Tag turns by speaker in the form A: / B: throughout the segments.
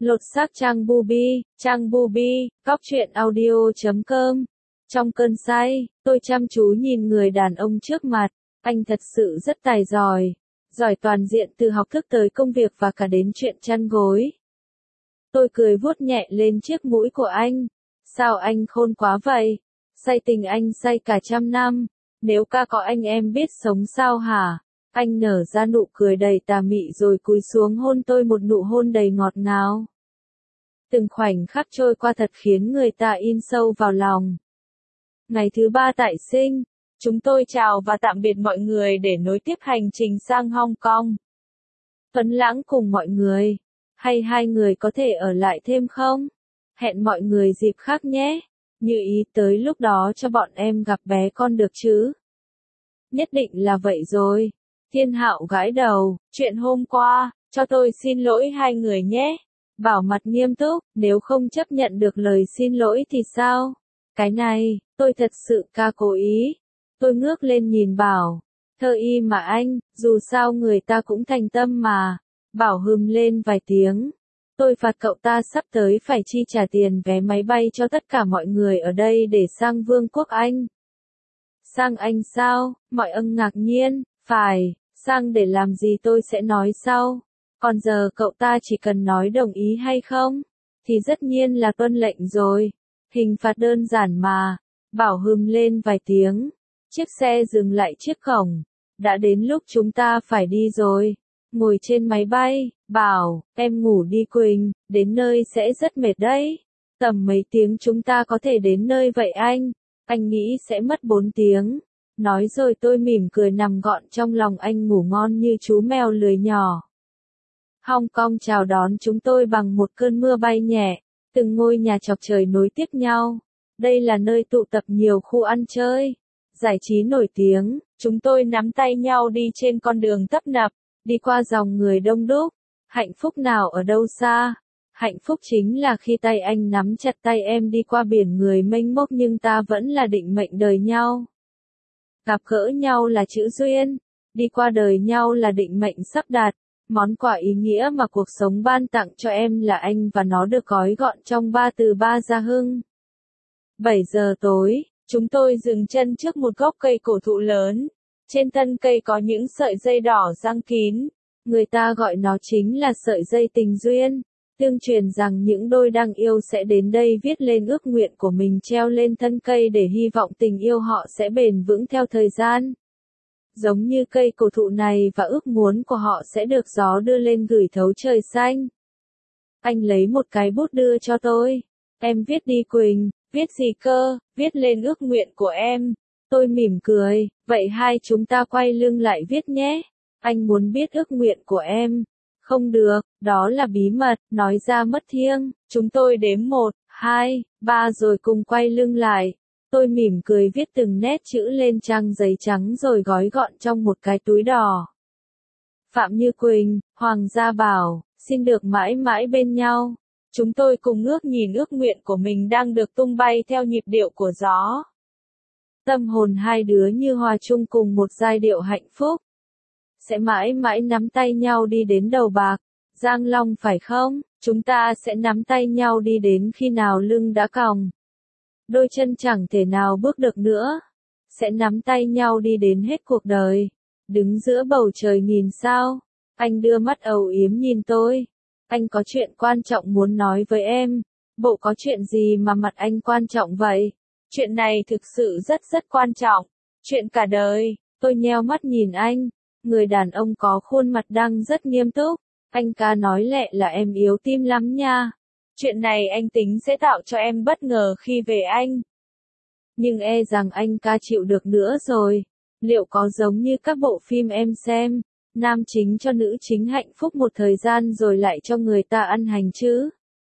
A: Lột xác trang Bubi, cóc truyện audio.com. Trong cơn say, tôi chăm chú nhìn người đàn ông trước mặt. Anh thật sự rất tài giỏi. Giỏi toàn diện từ học thức tới công việc và cả đến chuyện chăn gối. Tôi cười vuốt nhẹ lên chiếc mũi của anh. Sao anh khôn quá vậy? Say tình anh say cả trăm năm. Nếu ca có anh em biết sống sao hả? Anh nở ra nụ cười đầy tà mị rồi cúi xuống hôn tôi một nụ hôn đầy ngọt ngào. Từng khoảnh khắc trôi qua thật khiến người ta in sâu vào lòng. Ngày thứ 3 tại sinh, chúng tôi chào và tạm biệt mọi người để nối tiếp hành trình sang Hong Kong. Tuấn Lãng cùng mọi người. Hay hai người có thể ở lại thêm không? Hẹn mọi người dịp khác nhé. Như ý tới lúc đó cho bọn em gặp bé con được chứ? Nhất định là vậy rồi. Thiên Hạo gãi đầu, chuyện hôm qua, cho tôi xin lỗi hai người nhé. Bảo mặt nghiêm túc, nếu không chấp nhận được lời xin lỗi thì sao? Cái này, tôi thật sự ca cố ý. Tôi ngước lên nhìn Bảo. Thơ y mà anh, dù sao người ta cũng thành tâm mà. Bảo hừm lên vài tiếng. Tôi phạt cậu ta sắp tới phải chi trả tiền vé máy bay cho tất cả mọi người ở đây để sang Vương quốc Anh. Sang Anh sao? Mọi ân ngạc nhiên, phải, sang để làm gì tôi sẽ nói sau. Còn giờ cậu ta chỉ cần nói đồng ý hay không, thì tất nhiên là tuân lệnh rồi. Hình phạt đơn giản mà. Bảo hừm lên vài tiếng. Chiếc xe dừng lại trước cổng. Đã đến lúc chúng ta phải đi rồi. Ngồi trên máy bay, Bảo, em ngủ đi Quỳnh, đến nơi sẽ rất mệt đấy. Tầm mấy tiếng chúng ta có thể đến nơi vậy anh? Anh nghĩ sẽ mất 4 tiếng. Nói rồi tôi mỉm cười nằm gọn trong lòng anh ngủ ngon như chú mèo lười nhỏ. Hong Kong chào đón chúng tôi bằng một cơn mưa bay nhẹ, từng ngôi nhà chọc trời nối tiếp nhau. Đây là nơi tụ tập nhiều khu ăn chơi, giải trí nổi tiếng. Chúng tôi nắm tay nhau đi trên con đường tấp nập, đi qua dòng người đông đúc. Hạnh phúc nào ở đâu xa. Hạnh phúc chính là khi tay anh nắm chặt tay em đi qua biển người mênh mông nhưng ta vẫn là định mệnh đời nhau. Gặp gỡ nhau là chữ duyên, đi qua đời nhau là định mệnh sắp đặt. Món quà ý nghĩa mà cuộc sống ban tặng cho em là anh và nó được gói gọn trong 3 từ Ba Gia Hưng. 7 giờ tối, chúng tôi dừng chân trước một gốc cây cổ thụ lớn. Trên thân cây có những sợi dây đỏ giăng kín. Người ta gọi nó chính là sợi dây tình duyên. Tương truyền rằng những đôi đang yêu sẽ đến đây viết lên ước nguyện của mình treo lên thân cây để hy vọng tình yêu họ sẽ bền vững theo thời gian. Giống như cây cổ thụ này và ước muốn của họ sẽ được gió đưa lên gửi thấu trời xanh. Anh lấy một cái bút đưa cho tôi. Em viết đi Quỳnh, viết gì cơ, viết lên ước nguyện của em. Tôi mỉm cười, vậy hai chúng ta quay lưng lại viết nhé. Anh muốn biết ước nguyện của em. Không được, đó là bí mật, nói ra mất thiêng. Chúng tôi đếm 1, 2, 3 rồi cùng quay lưng lại. Tôi mỉm cười viết từng nét chữ lên trang giấy trắng rồi gói gọn trong một cái túi đỏ. Phạm Như Quỳnh, Hoàng Gia Bảo, xin được mãi mãi bên nhau. Chúng tôi cùng ngước nhìn ước nguyện của mình đang được tung bay theo nhịp điệu của gió. Tâm hồn hai đứa như hòa chung cùng một giai điệu hạnh phúc. Sẽ mãi mãi nắm tay nhau đi đến đầu bạc, Giang Long phải không? Chúng ta sẽ nắm tay nhau đi đến khi nào lưng đã còng. Đôi chân chẳng thể nào bước được nữa. Sẽ nắm tay nhau đi đến hết cuộc đời. Đứng giữa bầu trời nghìn sao. Anh đưa mắt âu yếm nhìn tôi. Anh có chuyện quan trọng muốn nói với em. Bộ có chuyện gì mà mặt anh quan trọng vậy? Chuyện này thực sự rất quan trọng. Chuyện cả đời. Tôi nheo mắt nhìn anh. Người đàn ông có khuôn mặt đang rất nghiêm túc. Anh ca nói lẹ là em yếu tim lắm nha. Chuyện này anh tính sẽ tạo cho em bất ngờ khi về Anh. Nhưng e rằng anh ca chịu được nữa rồi. Liệu có giống như các bộ phim em xem, nam chính cho nữ chính hạnh phúc một thời gian rồi lại cho người ta ăn hành chứ?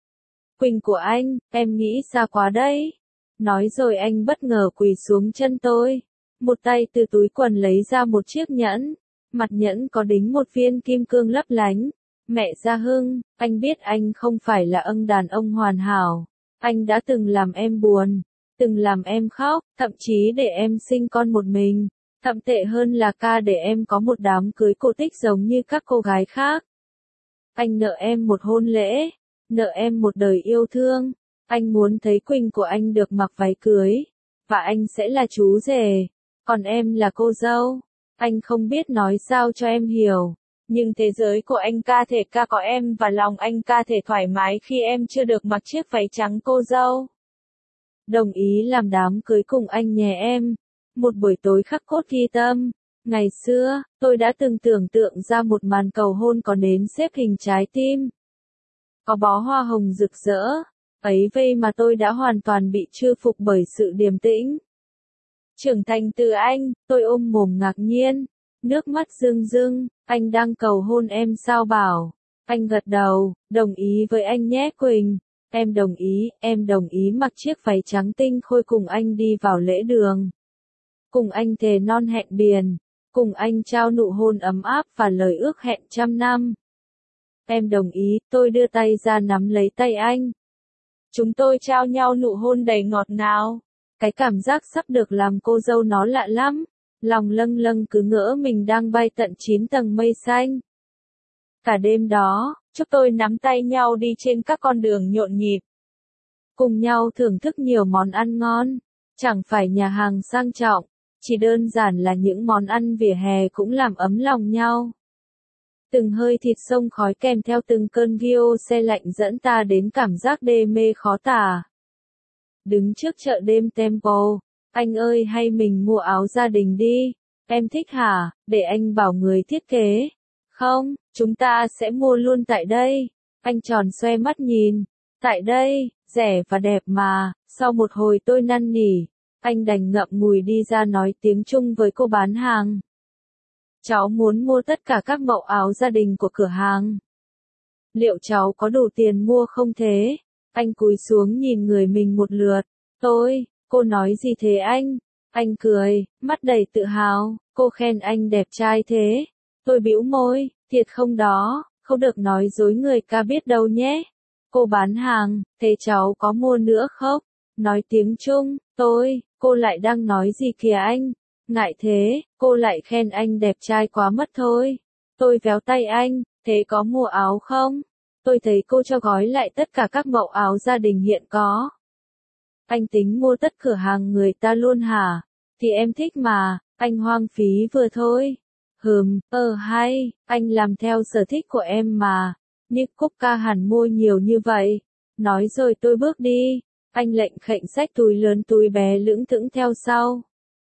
A: Quỳnh của anh, em nghĩ xa quá đấy. Nói rồi anh bất ngờ quỳ xuống chân tôi. Một tay từ túi quần lấy ra một chiếc nhẫn. Mặt nhẫn có đính một viên kim cương lấp lánh. Mẹ Gia Hưng, anh biết anh không phải là đàn ông hoàn hảo. Anh đã từng làm em buồn, từng làm em khóc, thậm chí để em sinh con một mình. Thậm tệ hơn là để em có một đám cưới cổ tích giống như các cô gái khác. Anh nợ em một hôn lễ. nợ em một đời yêu thương. Anh muốn thấy Quỳnh của anh được mặc váy cưới, và anh sẽ là chú rể, còn em là cô dâu. Anh không biết nói sao cho em hiểu, nhưng thế giới của anh ca thể ca có em và lòng anh ca thể thoải mái khi em chưa được mặc chiếc váy trắng cô dâu. Đồng ý làm đám cưới cùng anh nhé em. Một buổi tối khắc cốt ghi tâm. Ngày xưa, tôi đã từng tưởng tượng ra một màn cầu hôn có nến xếp hình trái tim, có bó hoa hồng rực rỡ. Ấy vậy mà tôi đã hoàn toàn bị chư phục bởi sự điềm tĩnh. Trưởng thành từ anh, tôi ôm mồm ngạc nhiên, nước mắt rưng rưng. Anh đang cầu hôn em sao bảo? Anh gật đầu, đồng ý với anh nhé Quỳnh. Em đồng ý mặc chiếc váy trắng tinh khôi cùng anh đi vào lễ đường. Cùng anh thề non hẹn biển, cùng anh trao nụ hôn ấm áp và lời ước hẹn trăm năm. Em đồng ý, tôi đưa tay ra nắm lấy tay anh. Chúng tôi trao nhau nụ hôn đầy ngọt ngào. Cái cảm giác sắp được làm cô dâu nó lạ lắm. Lòng lâng lâng cứ ngỡ mình đang bay tận 9 tầng mây xanh. Cả đêm đó, chúng tôi nắm tay nhau đi trên các con đường nhộn nhịp. Cùng nhau thưởng thức nhiều món ăn ngon. Chẳng phải nhà hàng sang trọng, chỉ đơn giản là những món ăn vỉa hè cũng làm ấm lòng nhau. Từng hơi thịt xông khói kèm theo từng cơn ghiô se lạnh dẫn ta đến cảm giác đê mê khó tả. Đứng trước chợ đêm Temple, anh ơi hay mình mua áo gia đình đi, em thích hả, để anh bảo người thiết kế. Không, chúng ta sẽ mua luôn tại đây. Anh tròn xoe mắt nhìn. Tại đây, rẻ và đẹp mà. Sau một hồi tôi năn nỉ, anh đành ngậm ngùi đi ra nói tiếng Trung với cô bán hàng. Cháu muốn mua tất cả các mẫu áo gia đình của cửa hàng. Liệu cháu có đủ tiền mua không thế? Anh cúi xuống nhìn người mình một lượt. Cô nói gì thế anh? Anh cười, mắt đầy tự hào. Cô khen anh đẹp trai thế. Tôi bĩu môi, thiệt không đó, không được nói dối người ca biết đâu nhé. Cô bán hàng, thế cháu có mua nữa không? Nói tiếng Trung, cô lại đang nói gì kìa anh? Ngại thế, cô lại khen anh đẹp trai quá mất thôi. Tôi véo tay anh, thế có mua áo không? Tôi thấy cô cho gói lại tất cả các mẫu áo gia đình hiện có. Anh tính mua tất cửa hàng người ta luôn hả? Thì em thích mà, anh hoang phí vừa thôi. Hay, anh làm theo sở thích của em mà. Nhưng Cúc ca hẳn mua nhiều như vậy. Nói rồi tôi bước đi. Anh lệnh khệnh xách túi lớn túi bé lững thững theo sau.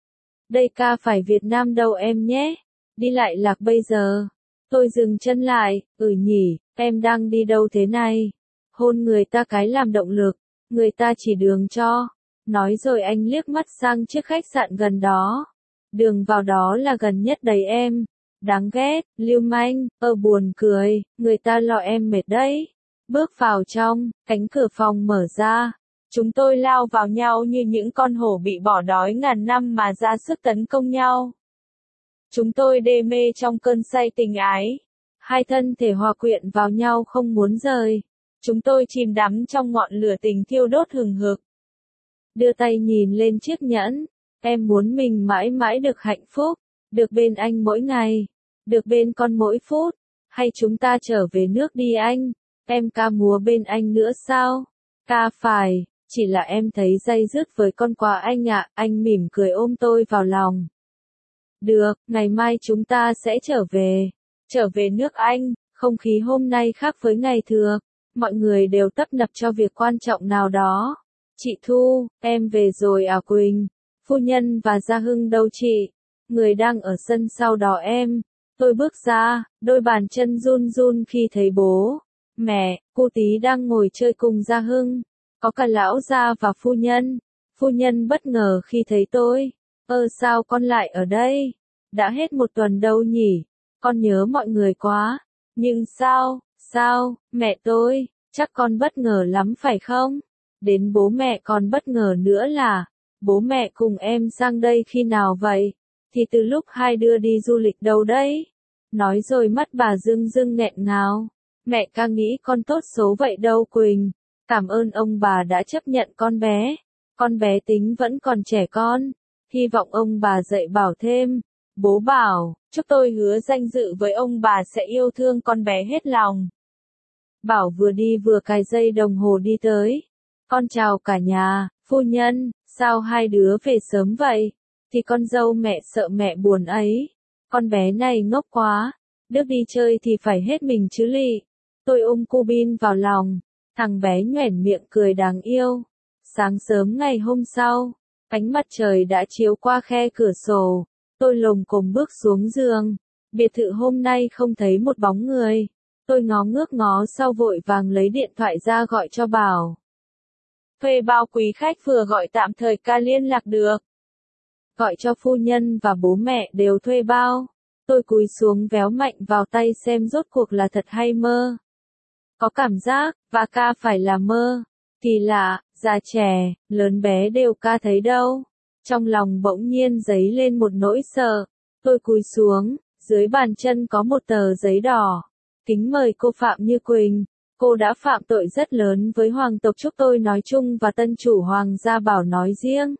A: Đây ca phải Việt Nam đâu em nhé. Đi lại lạc bây giờ. Tôi dừng chân lại, nhỉ, em đang đi đâu thế này? Hôn người ta cái làm động lực, người ta chỉ đường cho. Nói rồi anh liếc mắt sang chiếc khách sạn gần đó. Đường vào đó là gần nhất đấy em. Đáng ghét, lưu manh, buồn cười, người ta lo em mệt đấy. Bước vào trong, cánh cửa phòng mở ra. Chúng tôi lao vào nhau như những con hổ bị bỏ đói ngàn năm mà ra sức tấn công nhau. Chúng tôi đê mê trong cơn say tình ái. Hai thân thể hòa quyện vào nhau không muốn rời. Chúng tôi chìm đắm trong ngọn lửa tình thiêu đốt hừng hực. Đưa tay nhìn lên chiếc nhẫn. Em muốn mình mãi mãi được hạnh phúc. Được bên anh mỗi ngày. Được bên con mỗi phút. Hay chúng ta trở về nước đi anh. Em ca múa bên anh nữa sao? Ca phải. Chỉ là em thấy day dứt với con quà anh ạ. Anh mỉm cười ôm tôi vào lòng. Được, ngày mai chúng ta sẽ trở về. Trở về nước anh. Không khí hôm nay khác với ngày thường. Mọi người đều tấp nập cho việc quan trọng nào đó. Chị Thu, em về rồi à Quỳnh? Phu nhân và Gia Hưng đâu chị? Người đang ở sân sau đó em. Tôi bước ra, đôi bàn chân run run khi thấy bố, mẹ, cô Tí đang ngồi chơi cùng Gia Hưng. Có cả lão gia và phu nhân. Phu nhân bất ngờ khi thấy tôi. Sao con lại ở đây? Đã hết một tuần đâu nhỉ? Con nhớ mọi người quá. Nhưng sao, mẹ tôi, chắc con bất ngờ lắm phải không? Đến bố mẹ còn bất ngờ nữa là, bố mẹ cùng em sang đây khi nào vậy? Thì từ lúc hai đứa đi du lịch đâu đấy? Nói rồi mắt bà rưng rưng nghẹn ngào. Mẹ ca nghĩ con tốt số vậy đâu Quỳnh. Cảm ơn ông bà đã chấp nhận con bé. Con bé tính vẫn còn trẻ con. Hy vọng ông bà dạy bảo thêm. Bố bảo, chúc tôi hứa danh dự với ông bà sẽ yêu thương con bé hết lòng. Bảo vừa đi vừa cài dây đồng hồ đi tới. Con chào cả nhà, phu nhân, sao hai đứa về sớm vậy? Thì con dâu mẹ sợ mẹ buồn ấy. Con bé này ngốc quá, được đi chơi thì phải hết mình chứ lị. Tôi ôm cô Bin vào lòng, thằng bé nhoẻn miệng cười đáng yêu. Sáng sớm ngày hôm sau, ánh mặt trời đã chiếu qua khe cửa sổ, tôi lồm cồm bước xuống giường. Biệt thự hôm nay không thấy một bóng người. Tôi ngó ngước ngó sau vội vàng lấy điện thoại ra gọi cho Bảo. Thuê bao quý khách vừa gọi tạm thời ca liên lạc được. Gọi cho phu nhân và bố mẹ đều thuê bao. Tôi cúi xuống véo mạnh vào tay xem rốt cuộc là thật hay mơ. Có cảm giác, và ca phải là mơ. Kỳ lạ, già trẻ, lớn bé đều ca thấy đâu. Trong lòng bỗng nhiên dấy lên một nỗi sợ. Tôi cúi xuống, dưới bàn chân có một tờ giấy đỏ. Kính mời cô Phạm Như Quỳnh. Cô đã phạm tội rất lớn với hoàng tộc Trúc tôi nói chung và tân chủ Hoàng gia Bảo nói riêng.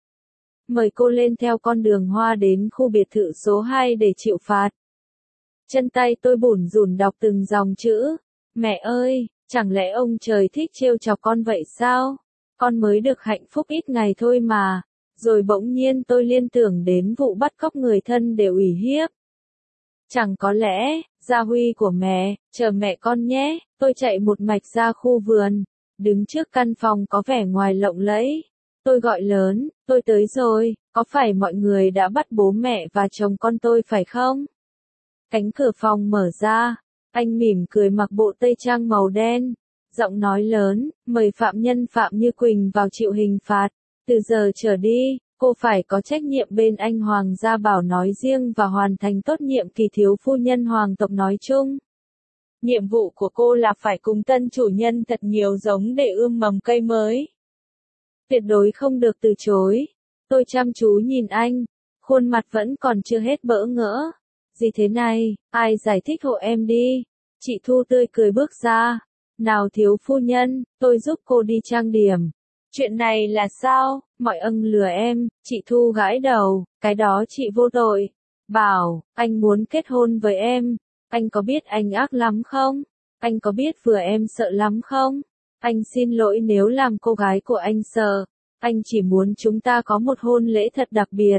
A: Mời cô lên theo con đường hoa đến khu biệt thự số 2 để chịu phạt. Chân tay tôi bủn rủn đọc từng dòng chữ. Mẹ ơi, chẳng lẽ ông trời thích trêu chọc con vậy sao? Con mới được hạnh phúc ít ngày thôi mà. Rồi bỗng nhiên tôi liên tưởng đến vụ bắt cóc người thân để ủy hiếp. Chẳng có lẽ, Gia Huy của mẹ, chờ mẹ con nhé. Tôi chạy một mạch ra khu vườn, đứng trước căn phòng có vẻ ngoài lộng lẫy. Tôi gọi lớn, tôi tới rồi, có phải mọi người đã bắt bố mẹ và chồng con tôi phải không? Cánh cửa phòng mở ra, anh mỉm cười mặc bộ tây trang màu đen, giọng nói lớn, mời phạm nhân Phạm Như Quỳnh vào chịu hình phạt. Từ giờ trở đi, cô phải có trách nhiệm bên anh Hoàng gia Bảo nói riêng và hoàn thành tốt nhiệm kỳ thiếu phu nhân hoàng tộc nói chung. Nhiệm vụ của cô là phải cùng tân chủ nhân thật nhiều giống để ươm mầm cây mới. Tuyệt đối không được từ chối. Tôi chăm chú nhìn anh, khuôn mặt vẫn còn chưa hết bỡ ngỡ. Gì thế này, ai giải thích hộ em đi. Chị Thu tươi cười bước ra. Nào thiếu phu nhân, tôi giúp cô đi trang điểm. Chuyện này là sao, mọi ân lừa em, chị Thu gãi đầu, cái đó chị vô tội. Bảo, anh muốn kết hôn với em. Anh có biết anh ác lắm không? Anh có biết vừa em sợ lắm không? Anh xin lỗi nếu làm cô gái của anh sợ. Anh chỉ muốn chúng ta có một hôn lễ thật đặc biệt.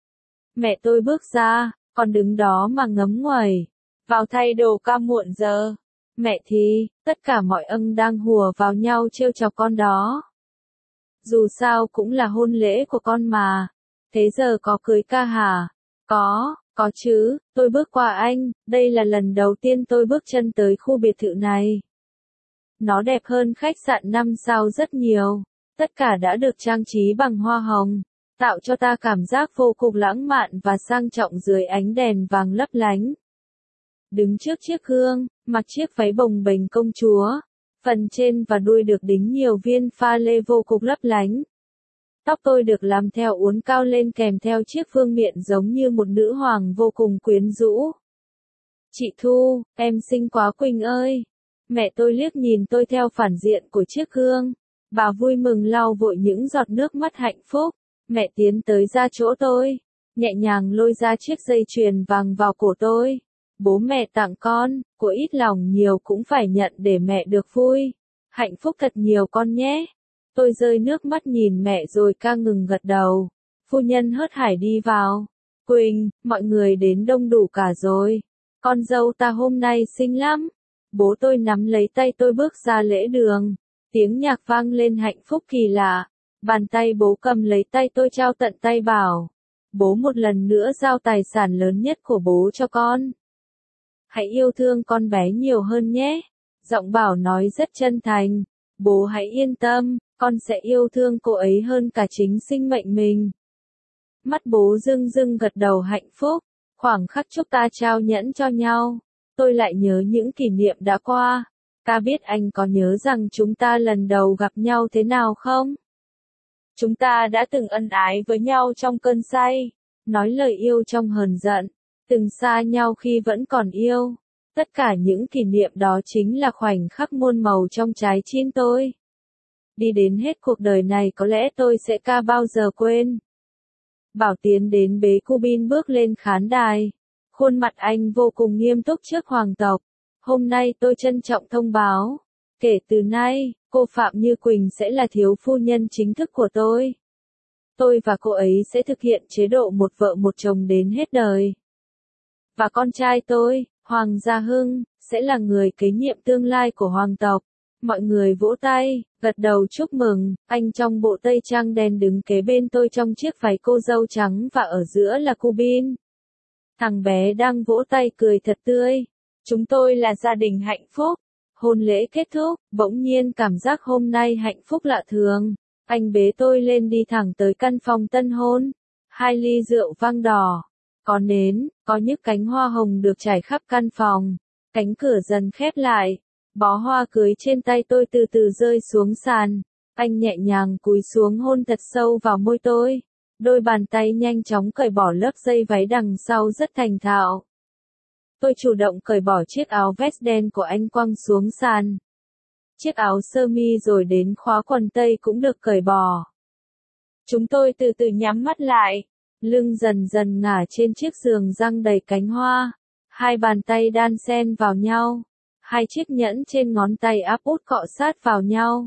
A: Mẹ tôi bước ra, còn đứng đó mà ngấm nguẩy. Vào thay đồ ca muộn giờ. Mẹ thì, tất cả mọi ân đang hùa vào nhau trêu chọc con đó. Dù sao cũng là hôn lễ của con mà. Thế giờ có cưới ca hả? Có chứ, tôi bước qua anh, đây là lần đầu tiên tôi bước chân tới khu biệt thự này. Nó đẹp hơn khách sạn 5 sao rất nhiều. Tất cả đã được trang trí bằng hoa hồng, tạo cho ta cảm giác vô cùng lãng mạn và sang trọng dưới ánh đèn vàng lấp lánh. Đứng trước chiếc gương, mặc chiếc váy bồng bềnh công chúa, phần trên và đuôi được đính nhiều viên pha lê vô cùng lấp lánh. Tóc tôi được làm theo uốn cao lên kèm theo chiếc vương miện giống như một nữ hoàng vô cùng quyến rũ. Chị Thu, em xinh quá Quỳnh ơi. Mẹ tôi liếc nhìn tôi theo phản diện của chiếc gương. Bà vui mừng lau vội những giọt nước mắt hạnh phúc. Mẹ tiến tới ra chỗ tôi, nhẹ nhàng lôi ra chiếc dây chuyền vàng vào cổ tôi. Bố mẹ tặng con, của ít lòng nhiều cũng phải nhận để mẹ được vui. Hạnh phúc thật nhiều con nhé. Tôi rơi nước mắt nhìn mẹ rồi ca ngừng gật đầu. Phu nhân hớt hải đi vào. Quỳnh, mọi người đến đông đủ cả rồi. Con dâu ta hôm nay xinh lắm. Bố tôi nắm lấy tay tôi bước ra lễ đường. Tiếng nhạc vang lên hạnh phúc kỳ lạ. Bàn tay bố cầm lấy tay tôi trao tận tay Bảo. Bố một lần nữa giao tài sản lớn nhất của bố cho con. Hãy yêu thương con bé nhiều hơn nhé. Giọng Bảo nói rất chân thành. Bố hãy yên tâm, con sẽ yêu thương cô ấy hơn cả chính sinh mệnh mình. Mắt bố rưng rưng gật đầu hạnh phúc. Khoảng khắc chúc ta trao nhẫn cho nhau. Tôi lại nhớ những kỷ niệm đã qua. Ta biết anh có nhớ rằng chúng ta lần đầu gặp nhau thế nào không? Chúng ta đã từng ân ái với nhau trong cơn say, nói lời yêu trong hờn giận, từng xa nhau khi vẫn còn yêu. Tất cả những kỷ niệm đó chính là khoảnh khắc muôn màu trong trái tim tôi. Đi đến hết cuộc đời này có lẽ tôi sẽ ca bao giờ quên. Bảo tiến đến bế cô Bin bước lên khán đài. Khuôn mặt anh vô cùng nghiêm túc trước hoàng tộc. Hôm nay tôi trân trọng thông báo. Kể từ nay, cô Phạm Như Quỳnh sẽ là thiếu phu nhân chính thức của tôi. Tôi và cô ấy sẽ thực hiện chế độ một vợ một chồng đến hết đời. Và con trai tôi, Hoàng Gia Hưng, sẽ là người kế nhiệm tương lai của hoàng tộc. Mọi người vỗ tay, gật đầu chúc mừng. Anh trong bộ tây trang đen đứng kế bên tôi trong chiếc váy cô dâu trắng và ở giữa là Cubin. Thằng bé đang vỗ tay cười thật tươi. Chúng tôi là gia đình hạnh phúc. Hôn lễ kết thúc, bỗng nhiên cảm giác hôm nay hạnh phúc lạ thường. Anh bế tôi lên đi thẳng tới căn phòng tân hôn. 2 ly rượu vang đỏ. Có nến, có những cánh hoa hồng được trải khắp căn phòng. Cánh cửa dần khép lại. Bó hoa cưới trên tay tôi từ từ rơi xuống sàn. Anh nhẹ nhàng cúi xuống hôn thật sâu vào môi tôi. Đôi bàn tay nhanh chóng cởi bỏ lớp dây váy đằng sau rất thành thạo. Tôi chủ động cởi bỏ chiếc áo vest đen của anh quăng xuống sàn. Chiếc áo sơ mi rồi đến khóa quần tây cũng được cởi bỏ. Chúng tôi từ từ nhắm mắt lại. Lưng dần dần ngả trên chiếc giường răng đầy cánh hoa. 2 bàn tay đan xen vào nhau. 2 chiếc nhẫn trên ngón tay áp út cọ sát vào nhau.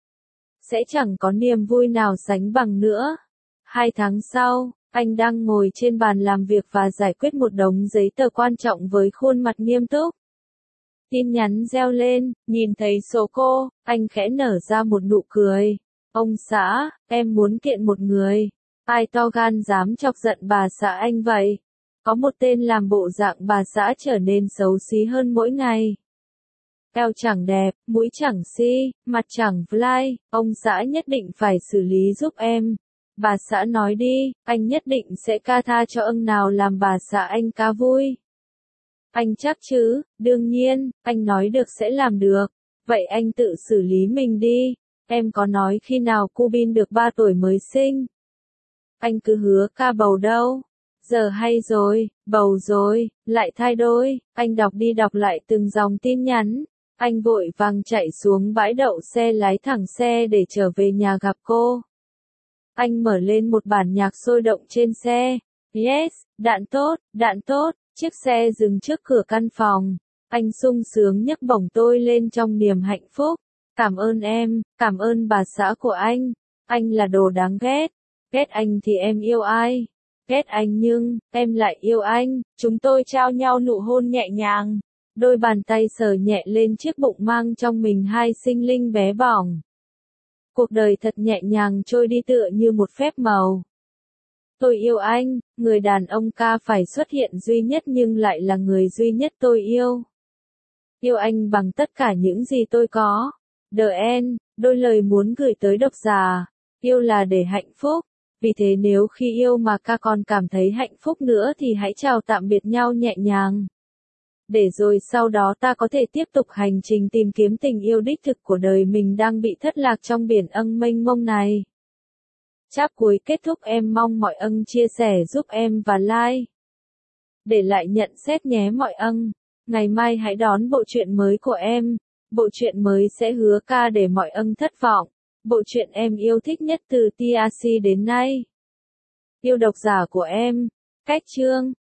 A: Sẽ chẳng có niềm vui nào sánh bằng nữa. 2 tháng sau, anh đang ngồi trên bàn làm việc và giải quyết một đống giấy tờ quan trọng với khuôn mặt nghiêm túc. Tin nhắn reo lên, nhìn thấy số cô, anh khẽ nở ra một nụ cười. Ông xã, em muốn kiện một người. Ai to gan dám chọc giận bà xã anh vậy? Có một tên làm bộ dạng bà xã trở nên xấu xí hơn mỗi ngày. Eo chẳng đẹp, mũi chẳng xi, mặt chẳng fly, ông xã nhất định phải xử lý giúp em. Bà xã nói đi, anh nhất định sẽ ca tha cho ông nào làm bà xã anh cá vui. Anh chắc chứ, đương nhiên, anh nói được sẽ làm được. Vậy anh tự xử lý mình đi. Em có nói khi nào Cubin được 3 tuổi mới sinh? Anh cứ hứa ca bầu đâu. Giờ hay rồi, bầu rồi, lại thai đôi. Anh đọc đi đọc lại từng dòng tin nhắn. Anh vội vàng chạy xuống bãi đậu xe lái thẳng xe để trở về nhà gặp cô. Anh mở lên một bản nhạc sôi động trên xe. Yes, đạn tốt, chiếc xe dừng trước cửa căn phòng. Anh sung sướng nhấc bổng tôi lên trong niềm hạnh phúc. Cảm ơn em, cảm ơn bà xã của anh là đồ đáng ghét. Ghét anh thì em yêu ai? Ghét anh nhưng, em lại yêu anh. Chúng tôi trao nhau nụ hôn nhẹ nhàng. Đôi bàn tay sờ nhẹ lên chiếc bụng mang trong mình 2 sinh linh bé bỏng. Cuộc đời thật nhẹ nhàng trôi đi tựa như một phép màu. Tôi yêu anh, người đàn ông ca phải xuất hiện duy nhất nhưng lại là người duy nhất tôi yêu. Yêu anh bằng tất cả những gì tôi có. The End, đôi lời muốn gửi tới độc giả. Yêu là để hạnh phúc. Vì thế nếu khi yêu mà ca còn cảm thấy hạnh phúc nữa thì hãy chào tạm biệt nhau nhẹ nhàng. Để rồi sau đó ta có thể tiếp tục hành trình tìm kiếm tình yêu đích thực của đời mình đang bị thất lạc trong biển âng mênh mông này. Chap cuối kết thúc, em mong mọi âng chia sẻ giúp em và like. Để lại nhận xét nhé mọi âng. Ngày mai hãy đón bộ truyện mới của em. Bộ truyện mới sẽ hứa ca để mọi âng thất vọng. Bộ truyện em yêu thích nhất từ TRC đến nay. Yêu độc giả của em. Cách chương